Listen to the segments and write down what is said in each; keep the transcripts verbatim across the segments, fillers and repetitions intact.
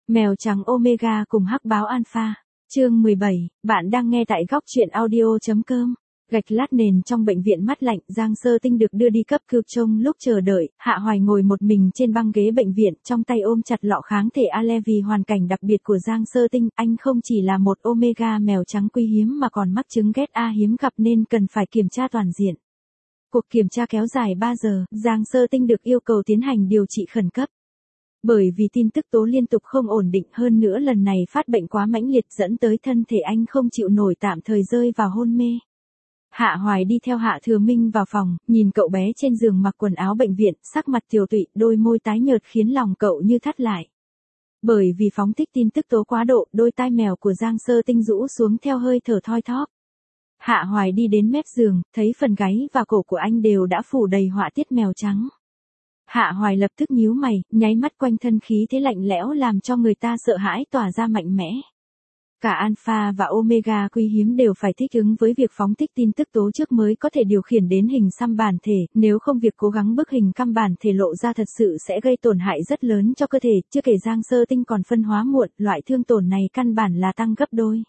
Mèo trắng Omega cùng hắc báo Alpha. Chương mười bảy, bạn đang nghe tại góc truyện audio.com. Gạch lát nền trong bệnh viện mát lạnh, Giang Sơ Tinh được đưa đi cấp cứu. Trong lúc chờ đợi, Hạ Hoài ngồi một mình trên băng ghế bệnh viện, trong tay ôm chặt lọ kháng thể Ale. Vì hoàn cảnh đặc biệt của Giang Sơ Tinh, anh không chỉ là một Omega mèo trắng quý hiếm mà còn mắc chứng ghét A hiếm gặp nên cần phải kiểm tra toàn diện. Cuộc kiểm tra kéo dài ba giờ, Giang Sơ Tinh được yêu cầu tiến hành điều trị khẩn cấp. Bởi vì tin tức tố liên tục không ổn định, hơn nữa lần này phát bệnh quá mãnh liệt dẫn tới thân thể anh không chịu nổi, tạm thời rơi vào hôn mê. Hạ Hoài đi theo Hạ Thừa Minh vào phòng, nhìn cậu bé trên giường mặc quần áo bệnh viện, sắc mặt tiều tụy, đôi môi tái nhợt khiến lòng cậu như thắt lại. Bởi vì phóng thích tin tức tố quá độ, đôi tai mèo của Giang Sơ Tinh rũ xuống theo hơi thở thoi thóp. Hạ Hoài đi đến mép giường, thấy phần gáy và cổ của anh đều đã phủ đầy họa tiết mèo trắng. Hạ Hoài lập tức nhíu mày, nháy mắt quanh thân khí thế lạnh lẽo làm cho người ta sợ hãi tỏa ra mạnh mẽ. Cả Alpha và Omega quý hiếm đều phải thích ứng với việc phóng thích tin tức tố trước mới có thể điều khiển đến hình xăm bản thể, nếu không việc cố gắng bức hình căm bản thể lộ ra thật sự sẽ gây tổn hại rất lớn cho cơ thể, chưa kể Giang Sơ Tinh còn phân hóa muộn, loại thương tổn này căn bản là tăng gấp đôi.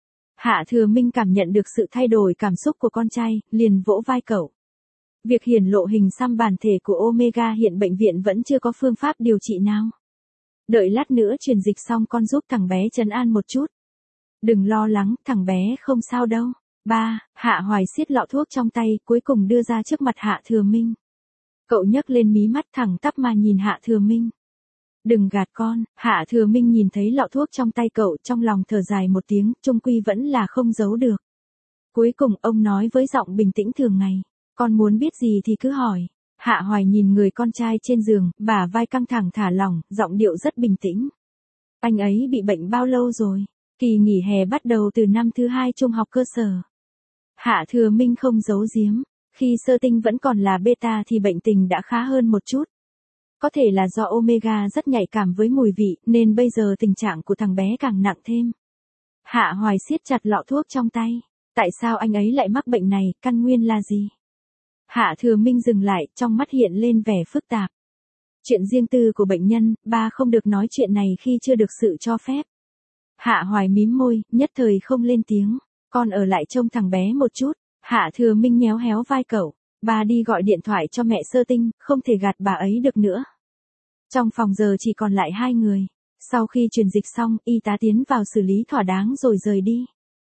Hạ Thừa Minh cảm nhận được sự thay đổi cảm xúc của con trai, liền vỗ vai cậu. Việc hiển lộ hình xăm bản thể của Omega hiện bệnh viện vẫn chưa có phương pháp điều trị nào. Đợi lát nữa truyền dịch xong con giúp thằng bé trấn an một chút. Đừng lo lắng, thằng bé không sao đâu. Ba, Hạ Hoài siết lọ thuốc trong tay, cuối cùng đưa ra trước mặt Hạ Thừa Minh. Cậu nhấc lên mí mắt thẳng tắp mà nhìn Hạ Thừa Minh. Đừng gạt con. Hạ Thừa Minh nhìn thấy lọ thuốc trong tay cậu, trong lòng thở dài một tiếng, chung quy vẫn là không giấu được. Cuối cùng ông nói với giọng bình tĩnh thường ngày. Con muốn biết gì thì cứ hỏi. Hạ Hoài nhìn người con trai trên giường, bả vai căng thẳng thả lỏng, giọng điệu rất bình tĩnh. Anh ấy bị bệnh bao lâu rồi? Kỳ nghỉ hè bắt đầu từ năm thứ hai trung học cơ sở. Hạ Thừa Minh không giấu giếm. Khi Sơ Tinh vẫn còn là beta thì bệnh tình đã khá hơn một chút. Có thể là do Omega rất nhạy cảm với mùi vị, nên bây giờ tình trạng của thằng bé càng nặng thêm. Hạ Hoài siết chặt lọ thuốc trong tay. Tại sao anh ấy lại mắc bệnh này, căn nguyên là gì? Hạ Thừa Minh dừng lại, trong mắt hiện lên vẻ phức tạp. Chuyện riêng tư của bệnh nhân, ba không được nói chuyện này khi chưa được sự cho phép. Hạ Hoài mím môi, nhất thời không lên tiếng. Con ở lại trông thằng bé một chút. Hạ Thừa Minh nhéo héo vai cậu. Ba đi gọi điện thoại cho mẹ Sơ Tinh, không thể gạt bà ấy được nữa. Trong phòng giờ chỉ còn lại hai người. Sau khi truyền dịch xong, y tá tiến vào xử lý thỏa đáng rồi rời đi.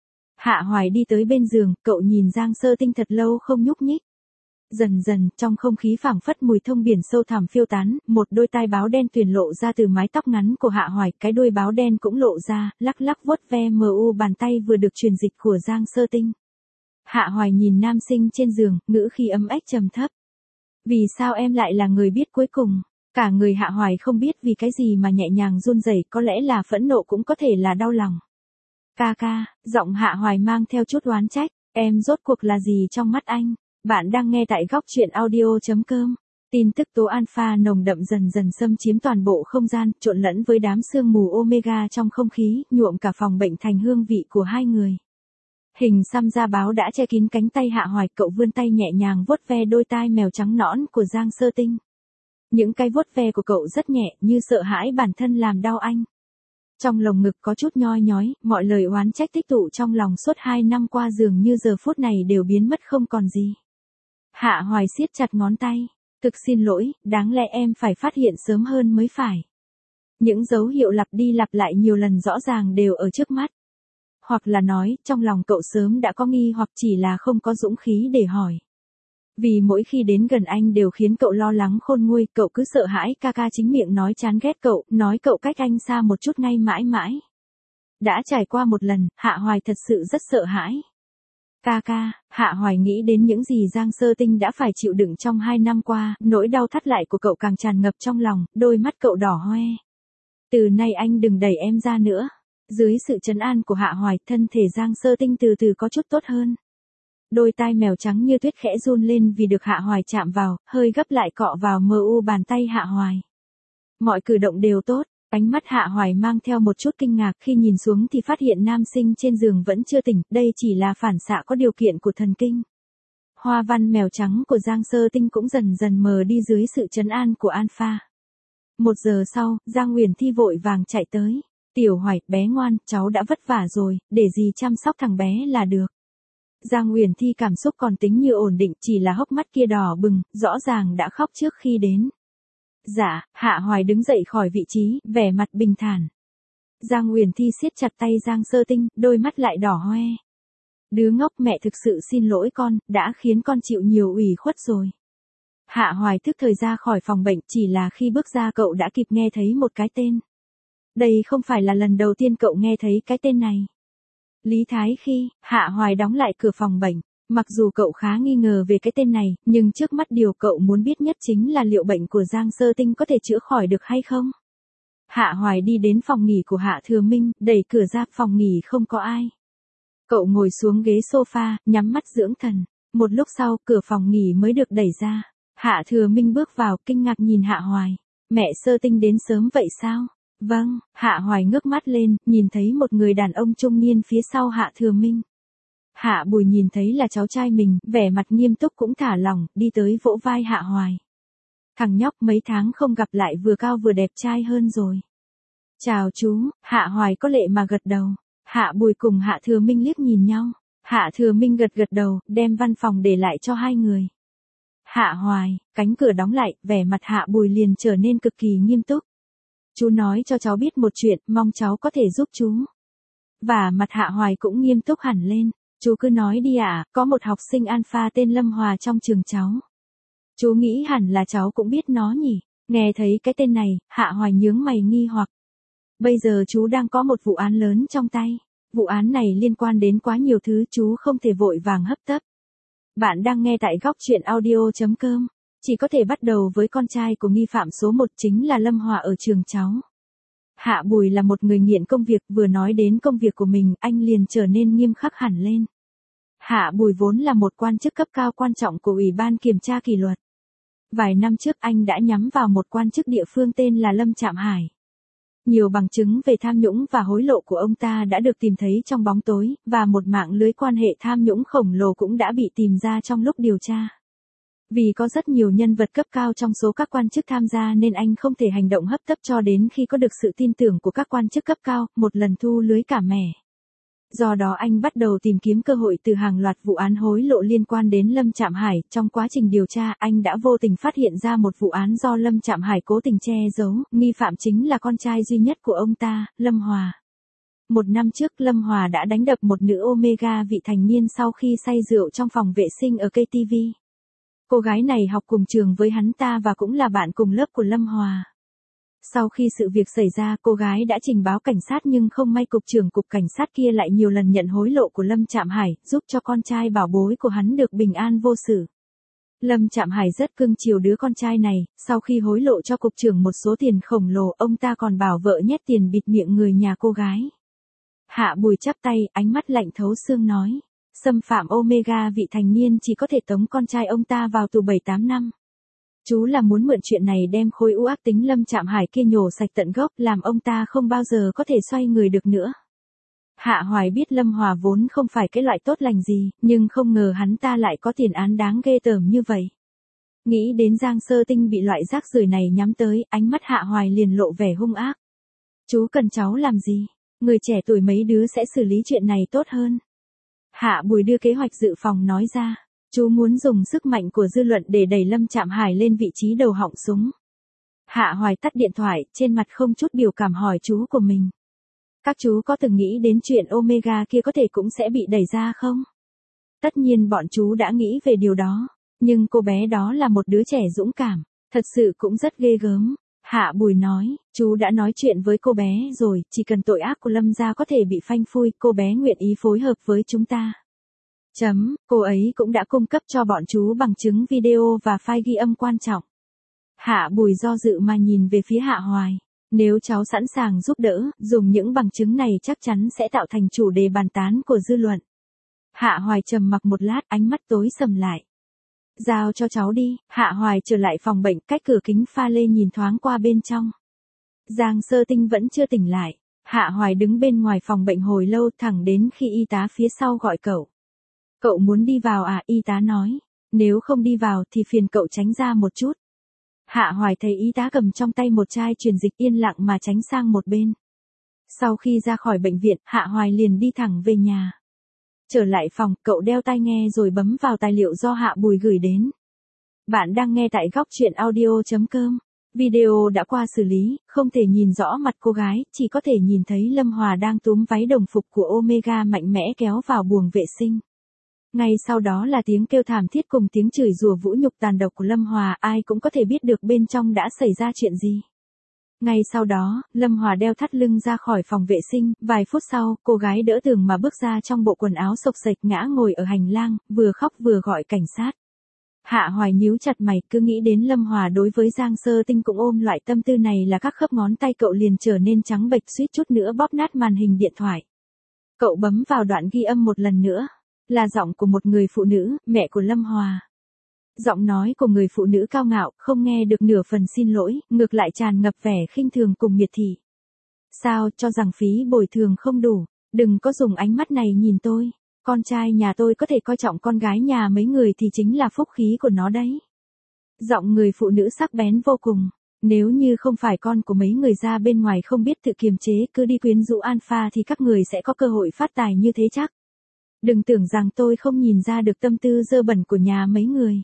Hạ Hoài đi tới bên giường, cậu nhìn Giang Sơ Tinh thật lâu không nhúc nhích. Dần dần, trong không khí phảng phất mùi thông biển sâu thẳm phiêu tán, một đôi tai báo đen tuyền lộ ra từ mái tóc ngắn của Hạ Hoài, cái đuôi báo đen cũng lộ ra, lắc lắc vuốt ve mờ u bàn tay vừa được truyền dịch của Giang Sơ Tinh. Hạ Hoài nhìn nam sinh trên giường, ngữ khí ấm ách trầm thấp. Vì sao em lại là người biết cuối cùng? Cả người Hạ Hoài không biết vì cái gì mà nhẹ nhàng run rẩy, có lẽ là phẫn nộ cũng có thể là đau lòng. Ca ca, giọng Hạ Hoài mang theo chút oán trách, em rốt cuộc là gì trong mắt anh? Bạn đang nghe tại góc truyện audio.com. Tin tức tố Alpha nồng đậm dần dần xâm chiếm toàn bộ không gian, trộn lẫn với đám sương mù Omega trong không khí, nhuộm cả phòng bệnh thành hương vị của hai người. Hình xăm da báo đã che kín cánh tay Hạ Hoài, cậu vươn tay nhẹ nhàng vuốt ve đôi tai mèo trắng nõn của Giang Sơ Tinh. Những cái vuốt ve của cậu rất nhẹ, như sợ hãi bản thân làm đau anh. Trong lồng ngực có chút nhoi nhói, mọi lời oán trách tích tụ trong lòng suốt hai năm qua dường như giờ phút này đều biến mất không còn gì. Hạ Hoài siết chặt ngón tay. Thực xin lỗi, đáng lẽ em phải phát hiện sớm hơn mới phải. Những dấu hiệu lặp đi lặp lại nhiều lần rõ ràng đều ở trước mắt. Hoặc là nói, trong lòng cậu sớm đã có nghi hoặc chỉ là không có dũng khí để hỏi. Vì mỗi khi đến gần anh đều khiến cậu lo lắng khôn nguôi, cậu cứ sợ hãi ca ca chính miệng nói chán ghét cậu, nói cậu cách anh xa một chút ngay mãi mãi. Đã trải qua một lần, Hạ Hoài thật sự rất sợ hãi. Ca ca, Hạ Hoài nghĩ đến những gì Giang Sơ Tinh đã phải chịu đựng trong hai năm qua, nỗi đau thắt lại của cậu càng tràn ngập trong lòng, đôi mắt cậu đỏ hoe. Từ nay anh đừng đẩy em ra nữa. Dưới sự trấn an của Hạ Hoài, thân thể Giang Sơ Tinh từ từ có chút tốt hơn. Đôi tai mèo trắng như tuyết khẽ run lên vì được Hạ Hoài chạm vào, hơi gấp lại cọ vào mờ u bàn tay Hạ Hoài. Mọi cử động đều tốt, ánh mắt Hạ Hoài mang theo một chút kinh ngạc, khi nhìn xuống thì phát hiện nam sinh trên giường vẫn chưa tỉnh, đây chỉ là phản xạ có điều kiện của thần kinh. Hoa văn mèo trắng của Giang Sơ Tinh cũng dần dần mờ đi dưới sự trấn an của Alpha. Một giờ sau, Giang Uyển Thi vội vàng chạy tới. Tiểu Hoài, bé ngoan, cháu đã vất vả rồi, để dì chăm sóc thằng bé là được. Giang Uyển Thi cảm xúc còn tính như ổn định, chỉ là hốc mắt kia đỏ bừng, rõ ràng đã khóc trước khi đến. Dạ, Hạ Hoài đứng dậy khỏi vị trí, vẻ mặt bình thản. Giang Uyển Thi siết chặt tay Giang Sơ Tinh, đôi mắt lại đỏ hoe. Đứa ngốc, mẹ thực sự xin lỗi con, đã khiến con chịu nhiều ủy khuất rồi. Hạ Hoài thức thời ra khỏi phòng bệnh, chỉ là khi bước ra cậu đã kịp nghe thấy một cái tên. Đây không phải là lần đầu tiên cậu nghe thấy cái tên này. Lý Thái Khi. Hạ Hoài đóng lại cửa phòng bệnh. Mặc dù cậu khá nghi ngờ về cái tên này, nhưng trước mắt điều cậu muốn biết nhất chính là liệu bệnh của Giang Sơ Tinh có thể chữa khỏi được hay không. Hạ Hoài đi đến phòng nghỉ của Hạ Thừa Minh, đẩy cửa ra, phòng nghỉ không có ai. Cậu ngồi xuống ghế sofa, nhắm mắt dưỡng thần. Một lúc sau, cửa phòng nghỉ mới được đẩy ra. Hạ Thừa Minh bước vào, kinh ngạc nhìn Hạ Hoài. Mẹ Sơ Tinh đến sớm vậy sao? Vâng, Hạ Hoài ngước mắt lên, nhìn thấy một người đàn ông trung niên phía sau Hạ Thừa Minh. Hạ Bùi nhìn thấy là cháu trai mình, vẻ mặt nghiêm túc cũng thả lỏng, đi tới vỗ vai Hạ Hoài. Thằng nhóc mấy tháng không gặp lại vừa cao vừa đẹp trai hơn rồi. Chào chú, Hạ Hoài có lệ mà gật đầu. Hạ Bùi cùng Hạ Thừa Minh liếc nhìn nhau. Hạ Thừa Minh gật gật đầu, đem văn phòng để lại cho hai người. Hạ Hoài, cánh cửa đóng lại, vẻ mặt Hạ Bùi liền trở nên cực kỳ nghiêm túc. Chú nói cho cháu biết một chuyện, mong cháu có thể giúp chú. Và mặt Hạ Hoài cũng nghiêm túc hẳn lên. Chú cứ nói đi ạ, à, có một học sinh alpha tên Lâm Hòa trong trường cháu. Chú nghĩ hẳn là cháu cũng biết nó nhỉ. Nghe thấy cái tên này, Hạ Hoài nhướng mày nghi hoặc. Bây giờ chú đang có một vụ án lớn trong tay. Vụ án này liên quan đến quá nhiều thứ, chú không thể vội vàng hấp tấp. Bạn đang nghe tại góc truyện audio chấm com. Chỉ có thể bắt đầu với con trai của nghi phạm số một chính là Lâm Hòa ở trường cháu. Hạ Bùi là một người nghiện công việc, vừa nói đến công việc của mình, anh liền trở nên nghiêm khắc hẳn lên. Hạ Bùi vốn là một quan chức cấp cao quan trọng của Ủy ban Kiểm tra Kỷ luật. Vài năm trước anh đã nhắm vào một quan chức địa phương tên là Lâm Trạm Hải. Nhiều bằng chứng về tham nhũng và hối lộ của ông ta đã được tìm thấy trong bóng tối, và một mạng lưới quan hệ tham nhũng khổng lồ cũng đã bị tìm ra trong lúc điều tra. Vì có rất nhiều nhân vật cấp cao trong số các quan chức tham gia nên anh không thể hành động hấp tấp cho đến khi có được sự tin tưởng của các quan chức cấp cao, một lần thu lưới cả mẻ. Do đó anh bắt đầu tìm kiếm cơ hội từ hàng loạt vụ án hối lộ liên quan đến Lâm Trạm Hải. Trong quá trình điều tra, anh đã vô tình phát hiện ra một vụ án do Lâm Trạm Hải cố tình che giấu, nghi phạm chính là con trai duy nhất của ông ta, Lâm Hòa. Một năm trước, Lâm Hòa đã đánh đập một nữ Omega vị thành niên sau khi say rượu trong phòng vệ sinh ở ca tê vê. Cô gái này học cùng trường với hắn ta và cũng là bạn cùng lớp của Lâm Hòa. Sau khi sự việc xảy ra, cô gái đã trình báo cảnh sát nhưng không may cục trưởng cục cảnh sát kia lại nhiều lần nhận hối lộ của Lâm Trạm Hải, giúp cho con trai bảo bối của hắn được bình an vô sự. Lâm Trạm Hải rất cưng chiều đứa con trai này, sau khi hối lộ cho cục trưởng một số tiền khổng lồ, ông ta còn bảo vợ nhét tiền bịt miệng người nhà cô gái. Hạ Bùi chắp tay, ánh mắt lạnh thấu xương nói. Xâm phạm Omega vị thành niên chỉ có thể tống con trai ông ta vào tù bảy tám năm. Chú là muốn mượn chuyện này đem khối u ác tính Lâm Trạm Hải kia nhổ sạch tận gốc, làm ông ta không bao giờ có thể xoay người được nữa. Hạ Hoài biết Lâm Hòa vốn không phải cái loại tốt lành gì, nhưng không ngờ hắn ta lại có tiền án đáng ghê tởm như vậy. Nghĩ đến Giang Sơ Tinh bị loại rác rưởi này nhắm tới, ánh mắt Hạ Hoài liền lộ vẻ hung ác. Chú cần cháu làm gì? Người trẻ tuổi mấy đứa sẽ xử lý chuyện này tốt hơn. Hạ Bùi đưa kế hoạch dự phòng nói ra. Chú muốn dùng sức mạnh của dư luận để đẩy Lâm Trạm Hải lên vị trí đầu họng súng. Hạ Hoài tắt điện thoại, trên mặt không chút biểu cảm hỏi chú của mình. Các chú có từng nghĩ đến chuyện Omega kia có thể cũng sẽ bị đẩy ra không? Tất nhiên bọn chú đã nghĩ về điều đó. Nhưng cô bé đó là một đứa trẻ dũng cảm. Thật sự cũng rất ghê gớm. Hạ Bùi nói, chú đã nói chuyện với cô bé rồi, chỉ cần tội ác của Lâm gia có thể bị phanh phui, cô bé nguyện ý phối hợp với chúng ta. Chấm, cô ấy cũng đã cung cấp cho bọn chú bằng chứng video và file ghi âm quan trọng. Hạ Bùi do dự mà nhìn về phía Hạ Hoài. Nếu cháu sẵn sàng giúp đỡ, dùng những bằng chứng này chắc chắn sẽ tạo thành chủ đề bàn tán của dư luận. Hạ Hoài trầm mặc một lát, ánh mắt tối sầm lại. Giao cho cháu đi. Hạ Hoài trở lại phòng bệnh, cách cửa kính pha lê nhìn thoáng qua bên trong. Giang Sơ Tinh vẫn chưa tỉnh lại. Hạ Hoài đứng bên ngoài phòng bệnh hồi lâu, thẳng đến khi y tá phía sau gọi cậu. Cậu muốn đi vào à? Y tá nói. Nếu không đi vào thì phiền cậu tránh ra một chút. Hạ Hoài thấy y tá cầm trong tay một chai truyền dịch, yên lặng mà tránh sang một bên. Sau khi ra khỏi bệnh viện, Hạ Hoài liền đi thẳng về nhà. Trở lại phòng, cậu đeo tai nghe rồi bấm vào tài liệu do Hạ Bùi gửi đến. Bạn đang nghe tại góc truyện audio.com. Video đã qua xử lý, không thể nhìn rõ mặt cô gái, chỉ có thể nhìn thấy Lâm Hòa đang túm váy đồng phục của Omega mạnh mẽ kéo vào buồng vệ sinh. Ngay sau đó là tiếng kêu thảm thiết cùng tiếng chửi rủa vũ nhục tàn độc của Lâm Hòa, ai cũng có thể biết được bên trong đã xảy ra chuyện gì. Ngay sau đó, Lâm Hòa đeo thắt lưng ra khỏi phòng vệ sinh, vài phút sau, cô gái đỡ tường mà bước ra trong bộ quần áo xộc xệch ngã ngồi ở hành lang, vừa khóc vừa gọi cảnh sát. Hạ Hoài nhíu chặt mày, cứ nghĩ đến Lâm Hòa đối với Giang Sơ Tinh cũng ôm loại tâm tư này là các khớp ngón tay cậu liền trở nên trắng bệch, suýt chút nữa bóp nát màn hình điện thoại. Cậu bấm vào đoạn ghi âm một lần nữa, là giọng của một người phụ nữ, mẹ của Lâm Hòa. Giọng nói của người phụ nữ cao ngạo, không nghe được nửa phần xin lỗi, ngược lại tràn ngập vẻ khinh thường cùng miệt thị. Sao, cho rằng phí bồi thường không đủ, đừng có dùng ánh mắt này nhìn tôi. Con trai nhà tôi có thể coi trọng con gái nhà mấy người thì chính là phúc khí của nó đấy. Giọng người phụ nữ sắc bén vô cùng. Nếu như không phải con của mấy người ra bên ngoài không biết tự kiềm chế cứ đi quyến rũ Alpha thì các người sẽ có cơ hội phát tài như thế chắc. Đừng tưởng rằng tôi không nhìn ra được tâm tư dơ bẩn của nhà mấy người.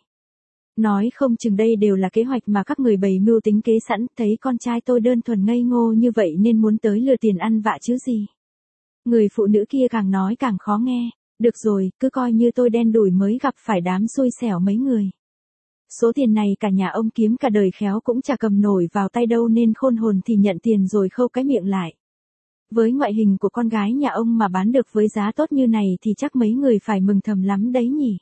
Nói không chừng đây đều là kế hoạch mà các người bày mưu tính kế sẵn, thấy con trai tôi đơn thuần ngây ngô như vậy nên muốn tới lừa tiền ăn vạ chứ gì. Người phụ nữ kia càng nói càng khó nghe. Được rồi, cứ coi như tôi đen đủi mới gặp phải đám xui xẻo mấy người. Số tiền này cả nhà ông kiếm cả đời khéo cũng chả cầm nổi vào tay đâu nên khôn hồn thì nhận tiền rồi khâu cái miệng lại. Với ngoại hình của con gái nhà ông mà bán được với giá tốt như này thì chắc mấy người phải mừng thầm lắm đấy nhỉ.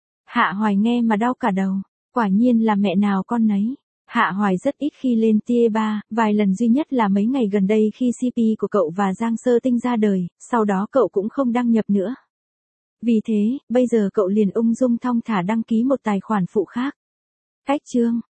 Hạ Hoài nghe mà đau cả đầu, quả nhiên là mẹ nào con nấy. Hạ Hoài rất ít khi lên tia ba, vài lần duy nhất là mấy ngày gần đây khi xê pê của cậu và Giang Sơ Tinh ra đời, sau đó cậu cũng không đăng nhập nữa. Vì thế, bây giờ cậu liền ung dung thong thả đăng ký một tài khoản phụ khác. Cách chương